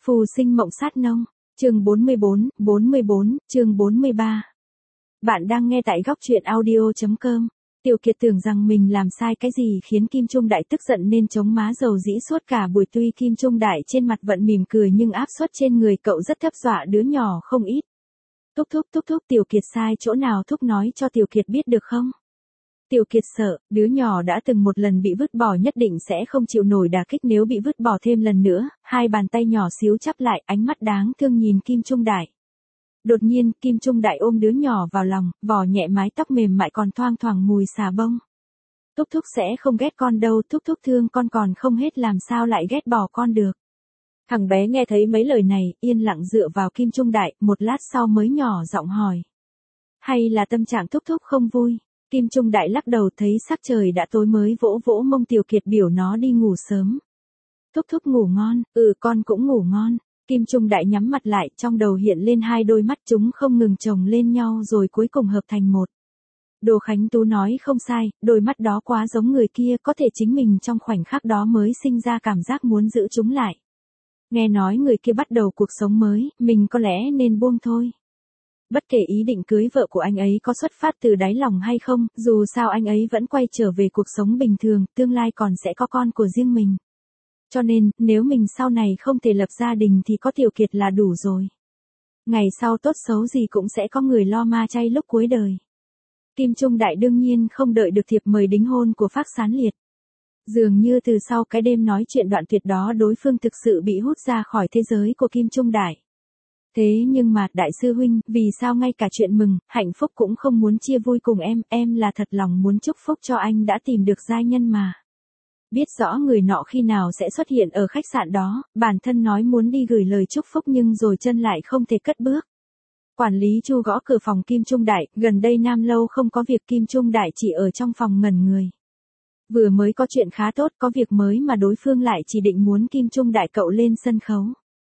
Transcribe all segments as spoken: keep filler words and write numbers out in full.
Phù sinh mộng sát nông, chương bốn mươi bốn, bốn mươi bốn, chương bốn mươi ba. Bạn đang nghe tại góc truyện audio chấm com. Tiểu Kiệt tưởng rằng mình làm sai cái gì khiến Kim Trung Đại tức giận nên chống má dầu dĩ suốt cả buổi, tuy Kim Trung Đại trên mặt vẫn mỉm cười nhưng áp suất trên người cậu rất thấp, dọa đứa nhỏ không ít. Thúc thúc thúc thúc, Tiểu Kiệt sai chỗ nào thúc nói cho Tiểu Kiệt biết được không? Tiểu Kiệt sợ, đứa nhỏ đã từng một lần bị vứt bỏ nhất định sẽ không chịu nổi đả kích nếu bị vứt bỏ thêm lần nữa, hai bàn tay nhỏ xíu chắp lại, ánh mắt đáng thương nhìn Kim Trung Đại. Đột nhiên, Kim Trung Đại ôm đứa nhỏ vào lòng, vò nhẹ mái tóc mềm mại còn thoang thoảng mùi xà bông. Thúc thúc sẽ không ghét con đâu, thúc thúc thương con còn không hết làm sao lại ghét bỏ con được. Thằng bé nghe thấy mấy lời này, yên lặng dựa vào Kim Trung Đại, một lát sau mới nhỏ giọng hỏi. Hay là tâm trạng thúc thúc không vui? Kim Trung Đại lắc đầu, thấy sắc trời đã tối mới vỗ vỗ mông Tiểu Kiệt biểu nó đi ngủ sớm. Thúc thúc ngủ ngon, ừ con cũng ngủ ngon. Kim Trung Đại nhắm mặt lại, trong đầu hiện lên hai đôi mắt, chúng không ngừng chồng lên nhau rồi cuối cùng hợp thành một. Đồ Khánh Tú nói không sai, đôi mắt đó quá giống người kia, có thể chính mình trong khoảnh khắc đó mới sinh ra cảm giác muốn giữ chúng lại. Nghe nói người kia bắt đầu cuộc sống mới, mình có lẽ nên buông thôi. Bất kể ý định cưới vợ của anh ấy có xuất phát từ đáy lòng hay không, dù sao anh ấy vẫn quay trở về cuộc sống bình thường, tương lai còn sẽ có con của riêng mình. Cho nên, nếu mình sau này không thể lập gia đình thì có Tiểu Kiệt là đủ rồi. Ngày sau tốt xấu gì cũng sẽ có người lo ma chay lúc cuối đời. Kim Trung Đại đương nhiên không đợi được thiệp mời đính hôn của Phác Sán Liệt. Dường như từ sau cái đêm nói chuyện đoạn tuyệt đó, đối phương thực sự bị hút ra khỏi thế giới của Kim Trung Đại. Thế nhưng mà, đại sư huynh, vì sao ngay cả chuyện mừng, hạnh phúc cũng không muốn chia vui cùng em, em là thật lòng muốn chúc phúc cho anh đã tìm được giai nhân mà. Biết rõ người nọ khi nào sẽ xuất hiện ở khách sạn đó, bản thân nói muốn đi gửi lời chúc phúc nhưng rồi chân lại không thể cất bước. Quản lý Chu gõ cửa phòng Kim Trung Đại, gần đây Nam lâu không có việc, Kim Trung Đại chỉ ở trong phòng ngẩn người. Vừa mới có chuyện khá tốt, có việc mới mà đối phương lại chỉ định muốn Kim Trung Đại cậu lên sân khấu.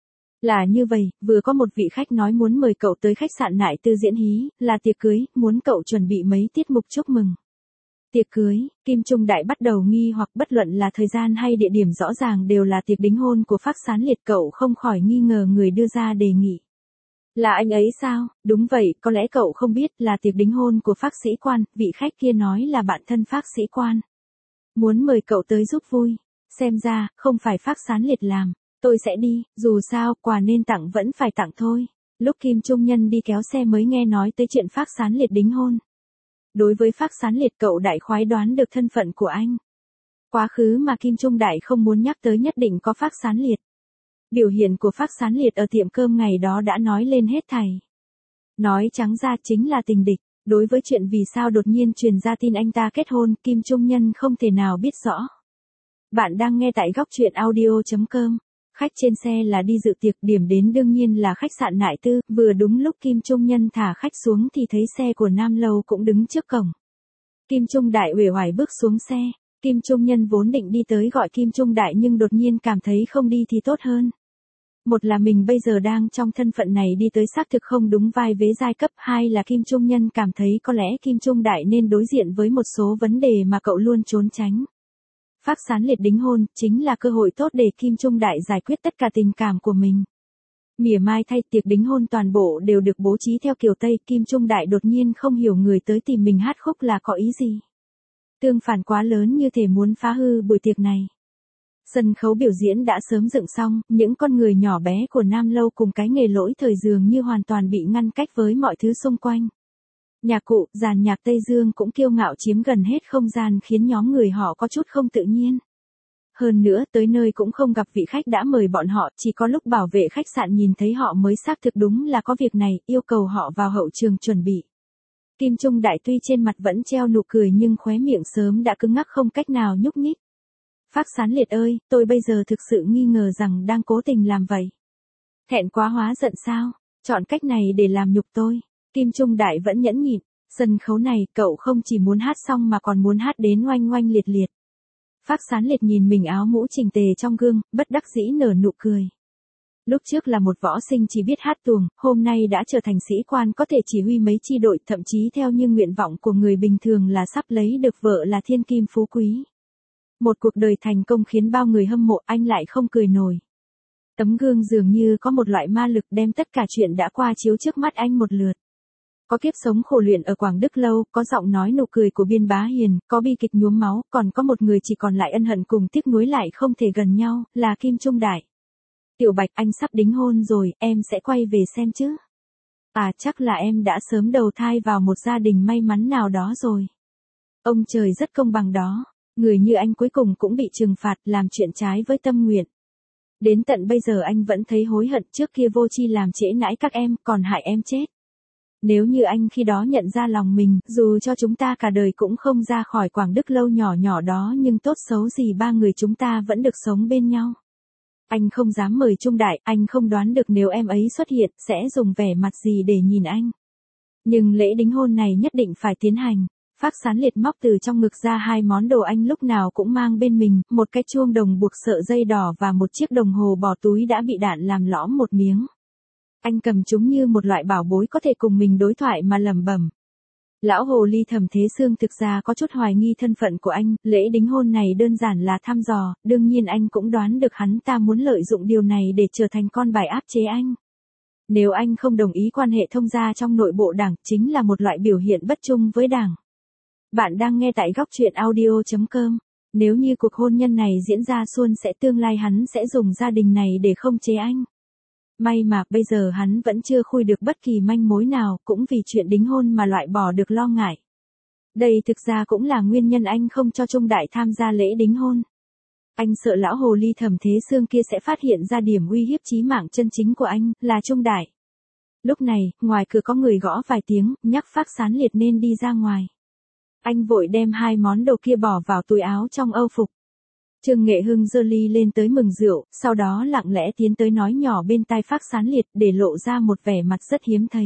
Là như vậy, vừa có một vị khách nói muốn mời cậu tới khách sạn Nại Tư diễn hí, là tiệc cưới, muốn cậu chuẩn bị mấy tiết mục chúc mừng. Tiệc cưới, Kim Trung Đại bắt đầu nghi hoặc, bất luận là thời gian hay địa điểm rõ ràng đều là tiệc đính hôn của Phác Sán Liệt, cậu không khỏi nghi ngờ người đưa ra đề nghị. Là anh ấy sao? Đúng vậy, có lẽ cậu không biết là tiệc đính hôn của Phác sĩ quan, vị khách kia nói là bạn thân Phác sĩ quan. Muốn mời cậu tới giúp vui, xem ra, không phải Phác Sán Liệt làm. Tôi sẽ đi, dù sao, quà nên tặng vẫn phải tặng thôi. Lúc Kim Trung Nhân đi kéo xe mới nghe nói tới chuyện Phác Sán Liệt đính hôn. Đối với Phác Sán Liệt, cậu đại khái đoán được thân phận của anh. Quá khứ mà Kim Trung Đại không muốn nhắc tới nhất định có Phác Sán Liệt. Biểu hiện của Phác Sán Liệt ở tiệm cơm ngày đó đã nói lên hết thảy. Nói trắng ra chính là tình địch. Đối với chuyện vì sao đột nhiên truyền ra tin anh ta kết hôn, Kim Trung Nhân không thể nào biết rõ. Bạn đang nghe tại góc truyện audio chấm com. Khách trên xe là đi dự tiệc, điểm đến đương nhiên là khách sạn Nại Tư, vừa đúng lúc Kim Trung Nhân thả khách xuống thì thấy xe của Nam lâu cũng đứng trước cổng. Kim Trung Đại uể oải bước xuống xe, Kim Trung Nhân vốn định đi tới gọi Kim Trung Đại nhưng đột nhiên cảm thấy không đi thì tốt hơn. Một là mình bây giờ đang trong thân phận này đi tới xác thực không đúng vai vế giai cấp, hai là Kim Trung Nhân cảm thấy có lẽ Kim Trung Đại nên đối diện với một số vấn đề mà cậu luôn trốn tránh. Phác Sán Liệt đính hôn, chính là cơ hội tốt để Kim Trung Đại giải quyết tất cả tình cảm của mình. Mỉa mai thay, tiệc đính hôn toàn bộ đều được bố trí theo kiểu Tây, Kim Trung Đại đột nhiên không hiểu người tới tìm mình hát khúc là có ý gì. Tương phản quá lớn như thể muốn phá hư buổi tiệc này. Sân khấu biểu diễn đã sớm dựng xong, những con người nhỏ bé của Nam lâu cùng cái nghề lỗi thời dường như hoàn toàn bị ngăn cách với mọi thứ xung quanh. Nhạc cụ, dàn nhạc Tây Dương cũng kiêu ngạo chiếm gần hết không gian khiến nhóm người họ có chút không tự nhiên. Hơn nữa, tới nơi cũng không gặp vị khách đã mời bọn họ, chỉ có lúc bảo vệ khách sạn nhìn thấy họ mới xác thực đúng là có việc này, yêu cầu họ vào hậu trường chuẩn bị. Kim Trung Đại tuy trên mặt vẫn treo nụ cười nhưng khóe miệng sớm đã cứng ngắc không cách nào nhúc nhích. Phác Sán Liệt ơi, tôi bây giờ thực sự nghi ngờ rằng đang cố tình làm vậy. Thẹn quá hóa giận sao? Chọn cách này để làm nhục tôi. Kim Trung Đại vẫn nhẫn nhịn, sân khấu này cậu không chỉ muốn hát xong mà còn muốn hát đến oanh oanh liệt liệt. Phác Sán Liệt nhìn mình áo mũ chỉnh tề trong gương, bất đắc dĩ nở nụ cười. Lúc trước là một võ sinh chỉ biết hát tuồng, hôm nay đã trở thành sĩ quan có thể chỉ huy mấy chi đội, thậm chí theo như nguyện vọng của người bình thường là sắp lấy được vợ là thiên kim phú quý. Một cuộc đời thành công khiến bao người hâm mộ, anh lại không cười nổi. Tấm gương dường như có một loại ma lực đem tất cả chuyện đã qua chiếu trước mắt anh một lượt. Có kiếp sống khổ luyện ở Quảng Đức Lâu, có giọng nói nụ cười của Biên Bá Hiền, có bi kịch nhuốm máu, còn có một người chỉ còn lại ân hận cùng tiếc nuối lại không thể gần nhau, là Kim Trung Đại. Tiểu Bạch, anh sắp đính hôn rồi, em sẽ quay về xem chứ? À, chắc là em đã sớm đầu thai vào một gia đình may mắn nào đó rồi. Ông trời rất công bằng đó, người như anh cuối cùng cũng bị trừng phạt làm chuyện trái với tâm nguyện. Đến tận bây giờ anh vẫn thấy hối hận trước kia vô tri làm trễ nãi các em, còn hại em chết. Nếu như anh khi đó nhận ra lòng mình, dù cho chúng ta cả đời cũng không ra khỏi Quảng Đức Lâu nhỏ nhỏ đó nhưng tốt xấu gì ba người chúng ta vẫn được sống bên nhau. Anh không dám mời Trung Đại, anh không đoán được nếu em ấy xuất hiện, sẽ dùng vẻ mặt gì để nhìn anh. Nhưng lễ đính hôn này nhất định phải tiến hành. Phác Sán Liệt móc từ trong ngực ra hai món đồ anh lúc nào cũng mang bên mình, một cái chuông đồng buộc sợi dây đỏ và một chiếc đồng hồ bỏ túi đã bị đạn làm lõm một miếng. Anh cầm chúng như một loại bảo bối có thể cùng mình đối thoại mà lẩm bẩm. Lão hồ ly Thẩm Thế Sương thực ra có chút hoài nghi thân phận của anh, lễ đính hôn này đơn giản là thăm dò, đương nhiên anh cũng đoán được hắn ta muốn lợi dụng điều này để trở thành con bài áp chế anh. Nếu anh không đồng ý quan hệ thông gia trong nội bộ đảng, chính là một loại biểu hiện bất trung với đảng. Bạn đang nghe tại góc truyện audio chấm com. Nếu như cuộc hôn nhân này diễn ra suôn sẻ tương lai hắn sẽ dùng gia đình này để không chế anh. May mà bây giờ hắn vẫn chưa khui được bất kỳ manh mối nào, cũng vì chuyện đính hôn mà loại bỏ được lo ngại. Đây thực ra cũng là nguyên nhân anh không cho Trung Đại tham gia lễ đính hôn. Anh sợ lão hồ ly Thẩm Thế Sương kia sẽ phát hiện ra điểm uy hiếp chí mạng chân chính của anh, là Trung Đại. Lúc này, ngoài cửa có người gõ vài tiếng, nhắc Phác Sán Liệt nên đi ra ngoài. Anh vội đem hai món đồ kia bỏ vào túi áo trong âu phục. Trương Nghệ Hưng giơ ly lên tới mừng rượu, sau đó lặng lẽ tiến tới nói nhỏ bên tai Phác Sán Liệt để lộ ra một vẻ mặt rất hiếm thấy.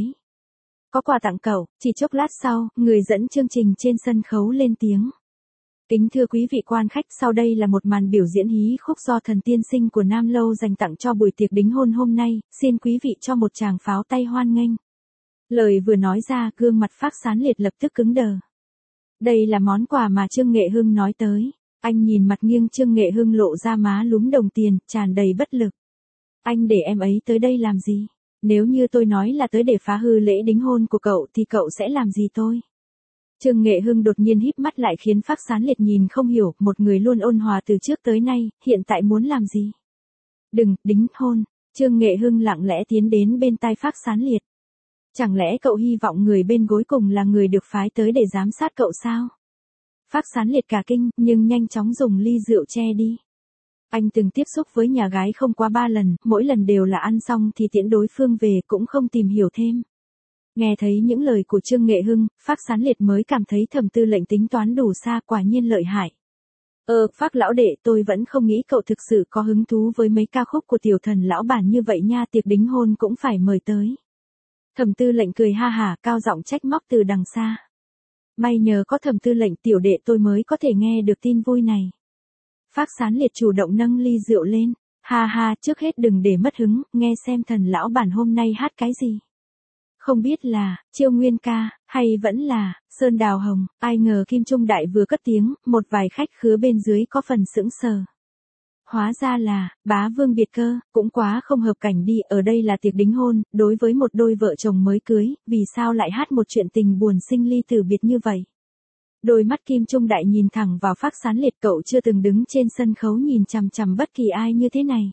Có quà tặng cậu. Chỉ chốc lát sau, người dẫn chương trình trên sân khấu lên tiếng. Kính thưa quý vị quan khách, sau đây là một màn biểu diễn hí khúc do thần tiên sinh của Nam Lâu dành tặng cho buổi tiệc đính hôn hôm nay, xin quý vị cho một tràng pháo tay hoan nghênh. Lời vừa nói ra, gương mặt Phác Sán Liệt lập tức cứng đờ. Đây là món quà mà Trương Nghệ Hưng nói tới. Anh nhìn mặt nghiêng Trương Nghệ Hưng lộ ra má lúm đồng tiền, tràn đầy bất lực. Anh để em ấy tới đây làm gì? Nếu như tôi nói là tới để phá hư lễ đính hôn của cậu thì cậu sẽ làm gì tôi? Trương Nghệ Hưng đột nhiên híp mắt lại khiến Phác Sán Liệt nhìn không hiểu, một người luôn ôn hòa từ trước tới nay, hiện tại muốn làm gì? Đừng, đính hôn. Trương Nghệ Hưng lặng lẽ tiến đến bên tai Phác Sán Liệt. Chẳng lẽ cậu hy vọng người bên gối cùng là người được phái tới để giám sát cậu sao? Phác Sán Liệt cả kinh, nhưng nhanh chóng dùng ly rượu che đi. Anh từng tiếp xúc với nhà gái không quá ba lần, mỗi lần đều là ăn xong thì tiễn đối phương về, cũng không tìm hiểu thêm. Nghe thấy những lời của Trương Nghệ Hưng, Phác Sán Liệt mới cảm thấy Thẩm Tư Lệnh tính toán đủ xa, quả nhiên lợi hại. Ờ, Phác lão đệ, tôi vẫn không nghĩ cậu thực sự có hứng thú với mấy ca khúc của tiểu thần lão bản như vậy nha, tiệc đính hôn cũng phải mời tới. Thẩm Tư Lệnh cười ha hả, cao giọng trách móc từ đằng xa. May nhờ có Thẩm Tư Lệnh tiểu đệ tôi mới có thể nghe được tin vui này. Phác Sán Liệt chủ động nâng ly rượu lên. Ha ha, trước hết đừng để mất hứng, nghe xem thần lão bản hôm nay hát cái gì. Không biết là, Chiêu Nguyên ca, hay vẫn là, Sơn Đào Hồng, ai ngờ Kim Trung Đại vừa cất tiếng, một vài khách khứa bên dưới có phần sững sờ. Hóa ra là, Bá Vương biệt cơ, cũng quá không hợp cảnh đi, ở đây là tiệc đính hôn, đối với một đôi vợ chồng mới cưới, vì sao lại hát một chuyện tình buồn sinh ly tử biệt như vậy? Đôi mắt Kim Trung Đại nhìn thẳng vào Phác Sán Liệt, cậu chưa từng đứng trên sân khấu nhìn chằm chằm bất kỳ ai như thế này.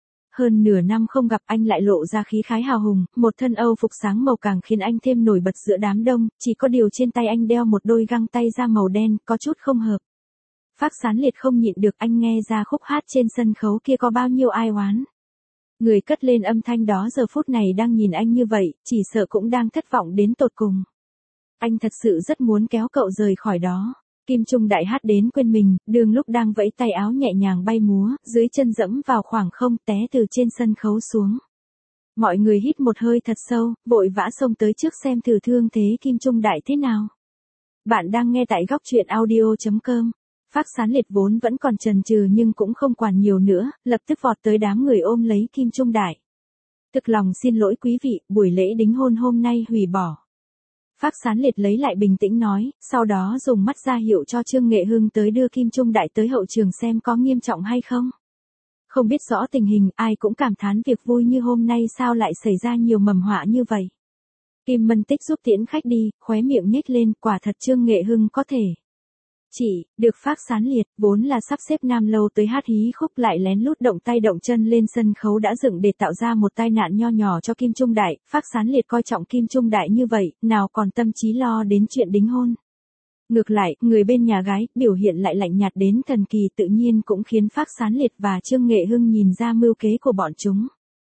Hơn nửa năm không gặp anh lại lộ ra khí khái hào hùng, một thân âu phục sáng màu càng khiến anh thêm nổi bật giữa đám đông, chỉ có điều trên tay anh đeo một đôi găng tay da màu đen, có chút không hợp. Phác Sán Liệt không nhịn được, anh nghe ra khúc hát trên sân khấu kia có bao nhiêu ai oán. Người cất lên âm thanh đó giờ phút này đang nhìn anh như vậy, chỉ sợ cũng đang thất vọng đến tột cùng. Anh thật sự rất muốn kéo cậu rời khỏi đó. Kim Trung Đại hát đến quên mình, đường lúc đang vẫy tay áo nhẹ nhàng bay múa, dưới chân dẫm vào khoảng không, té từ trên sân khấu xuống. Mọi người hít một hơi thật sâu, vội vã xông tới trước xem thử thương thế Kim Trung Đại thế nào. Bạn đang nghe tại góc truyện audio chấm com. Phác Sán Liệt vốn vẫn còn chần chừ nhưng cũng không quản nhiều nữa, lập tức vọt tới đám người ôm lấy Kim Trung Đại. Thực lòng xin lỗi quý vị, buổi lễ đính hôn hôm nay hủy bỏ. Phác Sán Liệt lấy lại bình tĩnh nói, sau đó dùng mắt ra hiệu cho Trương Nghệ Hưng tới đưa Kim Trung Đại tới hậu trường xem có nghiêm trọng hay không. Không biết rõ tình hình, ai cũng cảm thán việc vui như hôm nay sao lại xảy ra nhiều mầm họa như vậy. Kim Mân Tích giúp tiễn khách đi, khóe miệng nhếch lên, quả thật Trương Nghệ Hưng có thể. Chỉ, được Phác Sán Liệt, vốn là sắp xếp Nam Lâu tới hát hí khúc lại lén lút động tay động chân lên sân khấu đã dựng để tạo ra một tai nạn nho nhỏ cho Kim Trung Đại, Phác Sán Liệt coi trọng Kim Trung Đại như vậy, nào còn tâm trí lo đến chuyện đính hôn. Ngược lại, người bên nhà gái, biểu hiện lại lạnh nhạt đến thần kỳ tự nhiên cũng khiến Phác Sán Liệt và Trương Nghệ Hưng nhìn ra mưu kế của bọn chúng.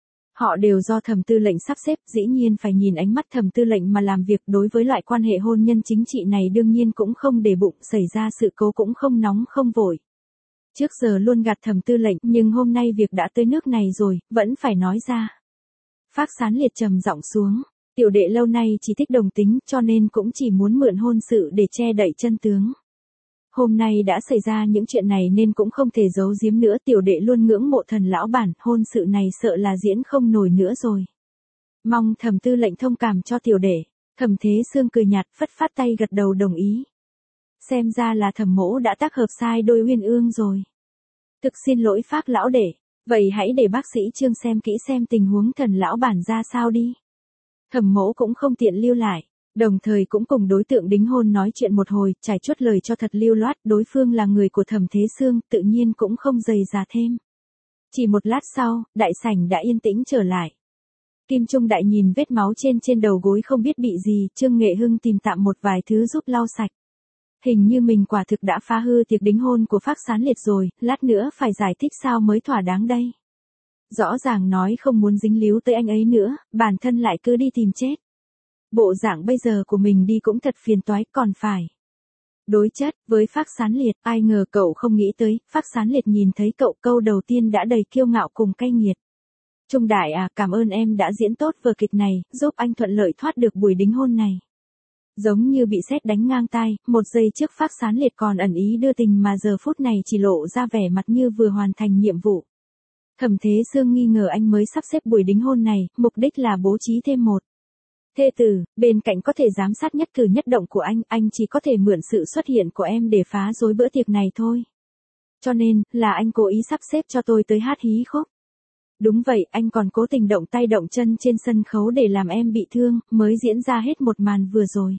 Họ đều do Thẩm Tư lệnh sắp xếp, dĩ nhiên phải nhìn ánh mắt Thẩm Tư lệnh mà làm việc, đối với loại quan hệ hôn nhân chính trị này đương nhiên cũng không để bụng, xảy ra sự cố cũng không nóng không vội. Trước giờ luôn gạt Thẩm Tư lệnh, nhưng hôm nay việc đã tới nước này rồi, vẫn phải nói ra. Phác Sán Liệt trầm giọng xuống, tiểu đệ lâu nay chỉ thích đồng tính, cho nên cũng chỉ muốn mượn hôn sự để che đậy chân tướng. Hôm nay đã xảy ra những chuyện này nên cũng không thể giấu giếm nữa, tiểu đệ luôn ngưỡng mộ Thần lão bản, hôn sự này sợ là diễn không nổi nữa rồi. Mong Thẩm Tư lệnh thông cảm cho tiểu đệ. Thẩm Thế Sương cười nhạt, phất phát tay gật đầu đồng ý. Xem ra là Thẩm mỗ đã tác hợp sai đôi uyên ương rồi. Thực xin lỗi Phác lão đệ, vậy hãy để bác sĩ Trương xem kỹ xem tình huống Thần lão bản ra sao đi. Thẩm mỗ cũng không tiện lưu lại. Đồng thời cũng cùng đối tượng đính hôn nói chuyện một hồi, trải chuốt lời cho thật lưu loát, đối phương là người của Thẩm Thế Sương, tự nhiên cũng không dày dà thêm. Chỉ một lát sau, đại sảnh đã yên tĩnh trở lại. Kim Trung Đại nhìn vết máu trên trên đầu gối không biết bị gì, Trương Nghệ Hưng tìm tạm một vài thứ giúp lau sạch. Hình như mình quả thực đã phá hư tiệc đính hôn của Phác Sán Liệt rồi, lát nữa phải giải thích sao mới thỏa đáng đây. Rõ ràng nói không muốn dính líu tới anh ấy nữa, bản thân lại cứ đi tìm chết. Bộ dạng bây giờ của mình đi cũng thật phiền toái, còn phải đối chất với Phác Sán Liệt, ai ngờ cậu không nghĩ tới, Phác Sán Liệt nhìn thấy cậu câu đầu tiên đã đầy kiêu ngạo cùng cay nghiệt. Trung Đại à, cảm ơn em đã diễn tốt vở kịch này, giúp anh thuận lợi thoát được buổi đính hôn này. Giống như bị sét đánh ngang tai, một giây trước Phác Sán Liệt còn ẩn ý đưa tình mà giờ phút này chỉ lộ ra vẻ mặt như vừa hoàn thành nhiệm vụ. Thẩm Thế Sương nghi ngờ anh mới sắp xếp buổi đính hôn này, mục đích là bố trí thêm một thê tử, bên cạnh có thể giám sát nhất cử nhất động của anh, anh chỉ có thể mượn sự xuất hiện của em để phá rối bữa tiệc này thôi. Cho nên, là anh cố ý sắp xếp cho tôi tới hát hí khúc. Đúng vậy, anh còn cố tình động tay động chân trên sân khấu để làm em bị thương, mới diễn ra hết một màn vừa rồi.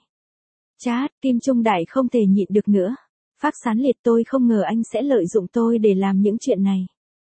Chát, Kim Trung Đại không thể nhịn được nữa. Phác Sán Liệt, tôi không ngờ anh sẽ lợi dụng tôi để làm những chuyện này.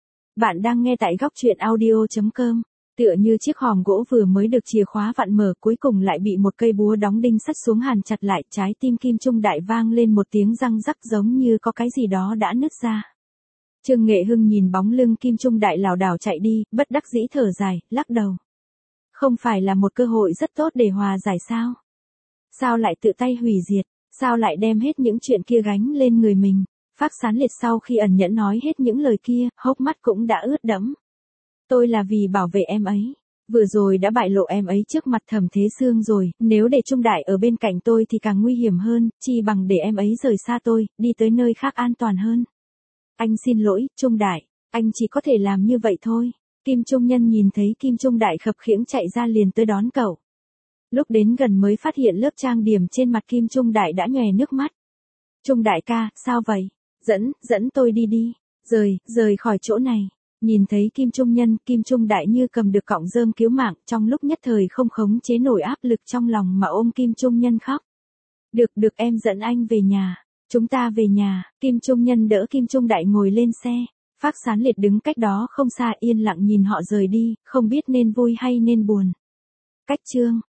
Bạn đang nghe tại góc truyện audio chấm com. Tựa như chiếc hòm gỗ vừa mới được chìa khóa vặn mở, cuối cùng lại bị một cây búa đóng đinh sắt xuống hàn chặt lại, trái tim Kim Trung Đại vang lên một tiếng răng rắc giống như có cái gì đó đã nứt ra. Trương Nghệ Hưng nhìn bóng lưng Kim Trung Đại lảo đảo chạy đi, bất đắc dĩ thở dài, lắc đầu. Không phải là một cơ hội rất tốt để hòa giải sao? Sao lại tự tay hủy diệt? Sao lại đem hết những chuyện kia gánh lên người mình? Phác Sán Liệt sau khi ẩn nhẫn nói hết những lời kia, hốc mắt cũng đã ướt đẫm. Tôi là vì bảo vệ em ấy. Vừa rồi đã bại lộ em ấy trước mặt Thẩm Thế Sương rồi, nếu để Trung Đại ở bên cạnh tôi thì càng nguy hiểm hơn, chi bằng để em ấy rời xa tôi, đi tới nơi khác an toàn hơn. Anh xin lỗi, Trung Đại, anh chỉ có thể làm như vậy thôi. Kim Trung Nhân nhìn thấy Kim Trung Đại khập khiễng chạy ra liền tới đón cậu. Lúc đến gần mới phát hiện lớp trang điểm trên mặt Kim Trung Đại đã nhòe nước mắt. Trung Đại ca, sao vậy? Dẫn, dẫn tôi đi đi. Rời, rời khỏi chỗ này. Nhìn thấy Kim Trung Nhân, Kim Trung Đại như cầm được cọng rơm cứu mạng, trong lúc nhất thời không khống chế nổi áp lực trong lòng mà ôm Kim Trung Nhân khóc. Được, được, em dẫn anh về nhà. Chúng ta về nhà. Kim Trung Nhân đỡ Kim Trung Đại ngồi lên xe. Phác Sán Liệt đứng cách đó không xa yên lặng nhìn họ rời đi, không biết nên vui hay nên buồn. Cách chương